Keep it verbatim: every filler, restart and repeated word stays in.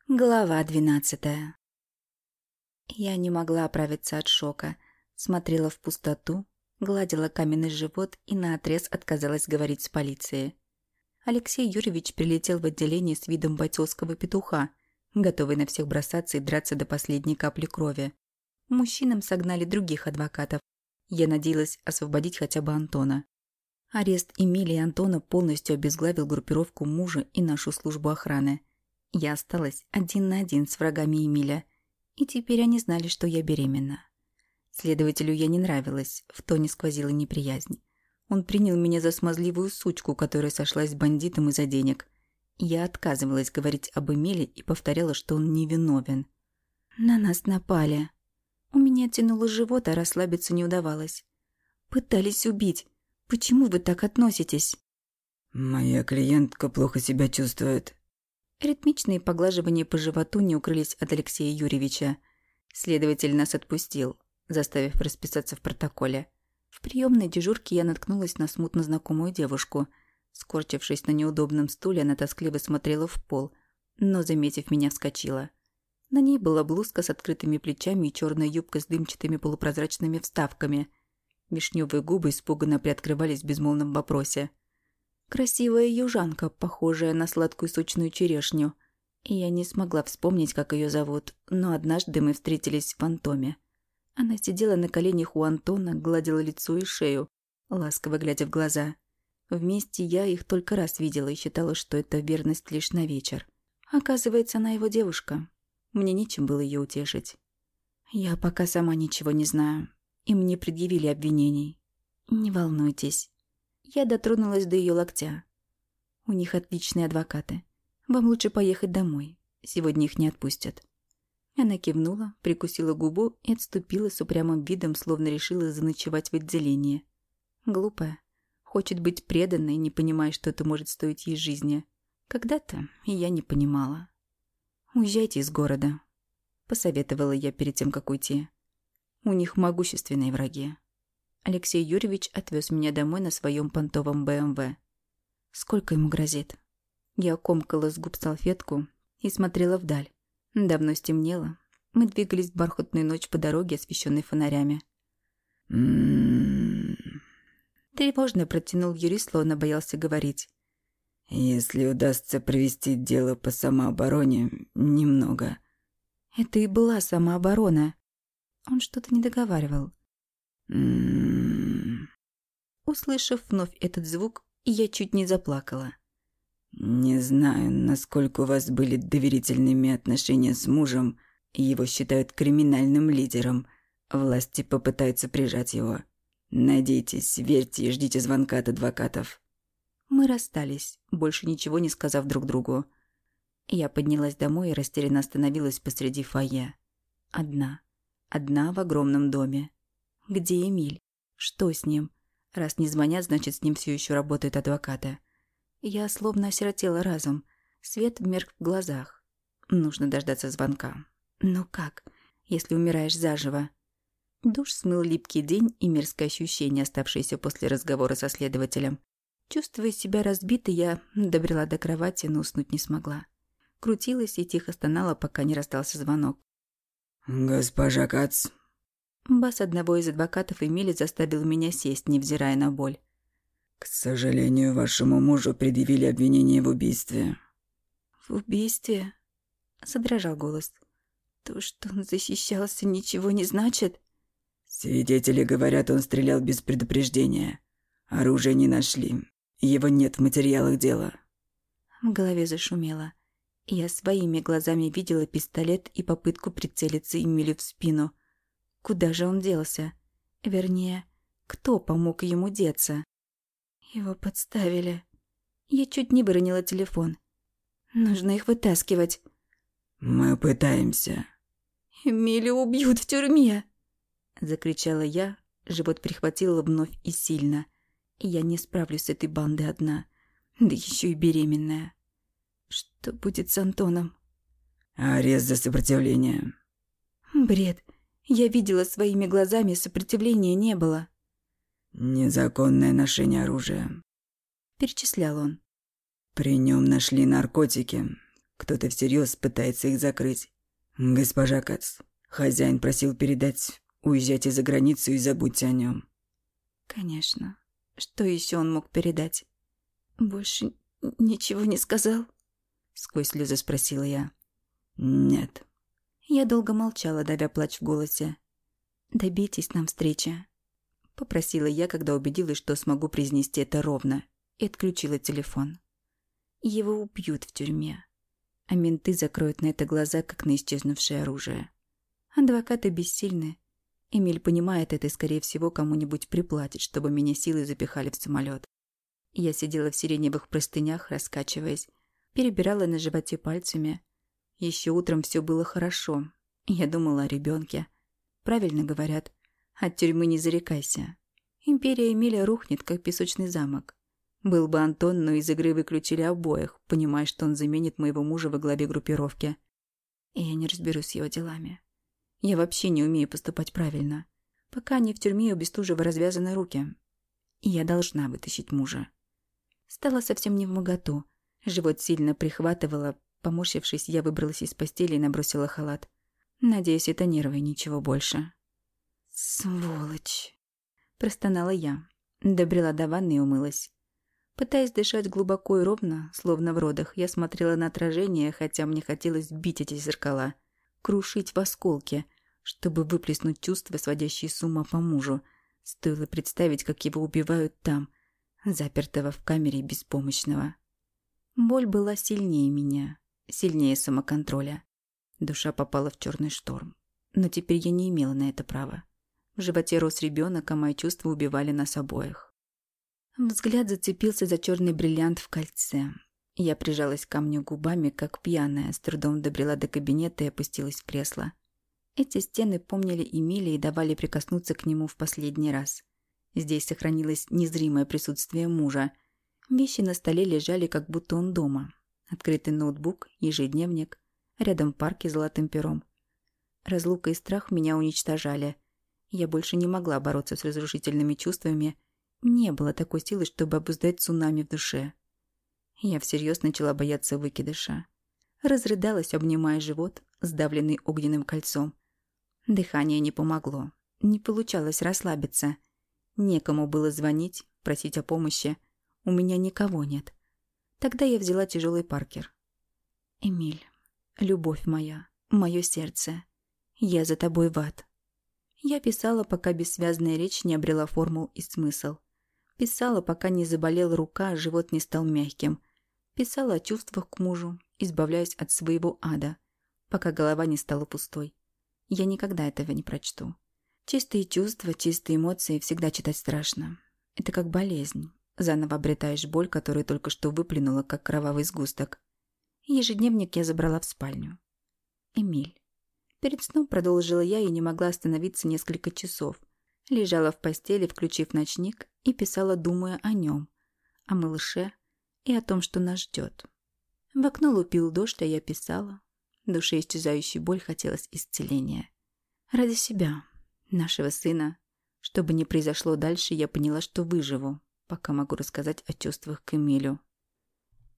Глава двенадцатая. Я не могла оправиться от шока. Смотрела в пустоту, гладила каменный живот и наотрез отказалась говорить с полицией. Алексей Юрьевич прилетел в отделение с видом бойцовского петуха, готовый на всех бросаться и драться до последней капли крови. Мужчинам согнали других адвокатов. Я надеялась освободить хотя бы Антона. Арест Эмилии и Антона полностью обезглавил группировку мужа и нашу службу охраны. Я осталась один на один с врагами Эмиля, и теперь они знали, что я беременна. Следователю я не нравилась, в тоне сквозила неприязнь. Он принял меня за смазливую сучку, которая сошлась с бандитом из-за денег. Я отказывалась говорить об Эмиле и повторяла, что он невиновен. На нас напали. У меня тянуло живот, а расслабиться не удавалось. Пытались убить. Почему вы так относитесь? Моя клиентка плохо себя чувствует. Ритмичные поглаживания по животу не укрылись от Алексея Юрьевича. Следователь нас отпустил, заставив расписаться в протоколе. В приемной дежурке я наткнулась на смутно знакомую девушку. Скорчившись на неудобном стуле, она тоскливо смотрела в пол, но, заметив меня, вскочила. На ней была блузка с открытыми плечами и черная юбка с дымчатыми полупрозрачными вставками. Вишневые губы испуганно приоткрывались в безмолвном вопросе. Красивая южанка, похожая на сладкую сочную черешню. И я не смогла вспомнить, как ее зовут, но однажды мы встретились в фантоме. Она сидела на коленях у Антона, гладила лицо и шею, ласково глядя в глаза. Вместе я их только раз видела и считала, что это верность лишь на вечер. Оказывается, она его девушка. Мне нечем было ее утешить. Я пока сама ничего не знаю. Им не предъявили обвинений. Не волнуйтесь. Я дотронулась до ее локтя. У них отличные адвокаты. Вам лучше поехать домой. Сегодня их не отпустят. Она кивнула, прикусила губу и отступила с упрямым видом, словно решила заночевать в отделении. Глупая. Хочет быть преданной, не понимая, что это может стоить ей жизни. Когда-то и я не понимала. «Уезжайте из города», — посоветовала я перед тем, как уйти. «У них могущественные враги». Алексей Юрьевич отвез меня домой на своем понтовом бэ эм вэ. Сколько ему грозит? Я комкала с губ салфетку и смотрела вдаль. Давно стемнело. Мы двигались в бархатную ночь по дороге, освещенной фонарями. М-м-м. Тревожно протянул юрист, словно боялся говорить. Если удастся провести дело по самообороне, немного. Это и была самооборона. Он что-то не договаривал. М-м-м. Услышав вновь этот звук, я чуть не заплакала. Не знаю, насколько у вас были доверительными отношения с мужем, его считают криминальным лидером. Власти попытаются прижать его. Надейтесь, верьте и ждите звонка от адвокатов. Мы расстались, больше ничего не сказав друг другу. Я поднялась домой и растерянно остановилась посреди фойе. Одна. Одна в огромном доме. Где Эмиль? Что с ним? Раз не звонят, значит, с ним все еще работают адвокаты. Я словно осиротела разум. Свет мерк в глазах. Нужно дождаться звонка. Но как, если умираешь заживо? Душ смыл липкий день и мерзкое ощущение, оставшееся после разговора со следователем. Чувствуя себя разбитой, я добрела до кровати, но уснуть не смогла. Крутилась и тихо стонала, пока не раздался звонок. «Госпожа Кац». Бас одного из адвокатов Эмили заставил меня сесть, невзирая на боль. «К сожалению, вашему мужу предъявили обвинение в убийстве». «В убийстве?» — задрожал голос. «То, что он защищался, ничего не значит?» «Свидетели говорят, он стрелял без предупреждения. Оружие не нашли. Его нет в материалах дела». В голове зашумело. Я своими глазами видела пистолет и попытку прицелиться Эмилю в спину. Куда же он делся? Вернее, кто помог ему деться? Его подставили. Я чуть не выронила телефон. Нужно их вытаскивать. «Мы пытаемся». «Эмиля убьют в тюрьме!» Закричала я, живот прихватило вновь и сильно. Я не справлюсь с этой бандой одна, да еще и беременная. Что будет с Антоном? «Арест за сопротивление». Бред. Я видела своими глазами, сопротивления не было. «Незаконное ношение оружия». Перечислял он. «При нем нашли наркотики. Кто-то всерьез пытается их закрыть. Госпожа Кац, хозяин просил передать, уезжайте за границу и забудьте о нем. Конечно. Что еще он мог передать? Больше ничего не сказал? Сквозь слезы спросила я. Нет. Я долго молчала, давя плач в голосе. «Добейтесь нам встречи», — попросила я, когда убедилась, что смогу произнести это ровно, и отключила телефон. Его убьют в тюрьме, а менты закроют на это глаза, как на исчезнувшее оружие. Адвокаты бессильны. Эмиль понимает это и, скорее всего, кому-нибудь приплатит, чтобы меня силой запихали в самолет. Я сидела в сиреневых простынях, раскачиваясь, перебирала на животе пальцами. Еще утром все было хорошо. Я думала о ребенке. Правильно говорят, от тюрьмы не зарекайся. Империя Эмиля рухнет, как песочный замок. Был бы Антон, но из игры выключили обоих, понимая, что он заменит моего мужа во главе группировки. И я не разберусь с его делами. Я вообще не умею поступать правильно. Пока они в тюрьме, у Бестужева развязаны руки. И я должна вытащить мужа. Стало совсем не вмоготу. Живот сильно прихватывало. Поморщившись, я выбралась из постели и набросила халат. Надеюсь, это нервы, ничего больше. «Сволочь!» – простонала я. Добрела до ванны и умылась. Пытаясь дышать глубоко и ровно, словно в родах, я смотрела на отражение, хотя мне хотелось бить эти зеркала, крушить в осколки, чтобы выплеснуть чувства, сводящие с ума по мужу. Стоило представить, как его убивают там, запертого в камере беспомощного. Боль была сильнее меня, сильнее самоконтроля. Душа попала в черный шторм. Но теперь я не имела на это права. В животе рос ребенок, а мои чувства убивали нас обоих. Взгляд зацепился за черный бриллиант в кольце. Я прижалась к камню губами, как пьяная, с трудом добрела до кабинета и опустилась в кресло. Эти стены помнили Эмиля и давали прикоснуться к нему в последний раз. Здесь сохранилось незримое присутствие мужа. Вещи на столе лежали, как будто он дома. Открытый ноутбук, ежедневник. Рядом парки с золотым пером. Разлука и страх меня уничтожали. Я больше не могла бороться с разрушительными чувствами. Не было такой силы, чтобы обуздать цунами в душе. Я всерьез начала бояться выкидыша. Разрыдалась, обнимая живот, сдавленный огненным кольцом. Дыхание не помогло. Не получалось расслабиться. Некому было звонить, просить о помощи. У меня никого нет. Тогда я взяла тяжелый Паркер. «Эмиль, любовь моя, мое сердце, я за тобой в ад». Я писала, пока бессвязная речь не обрела формул и смысл. Писала, пока не заболела рука, а живот не стал мягким. Писала о чувствах к мужу, избавляясь от своего ада, пока голова не стала пустой. Я никогда этого не прочту. Чистые чувства, чистые эмоции всегда читать страшно. Это как болезнь. Заново обретаешь боль, которую только что выплюнула, как кровавый сгусток. Ежедневник я забрала в спальню. Эмиль. Перед сном продолжила я и не могла остановиться несколько часов. Лежала в постели, включив ночник, и писала, думая о нем, о малыше и о том, что нас ждет. В окно лупил дождь, а я писала. Душе исчезающей боль хотелось исцеления. Ради себя, нашего сына. Что бы ни произошло дальше, я поняла, что выживу, пока могу рассказать о чувствах к Эмилю.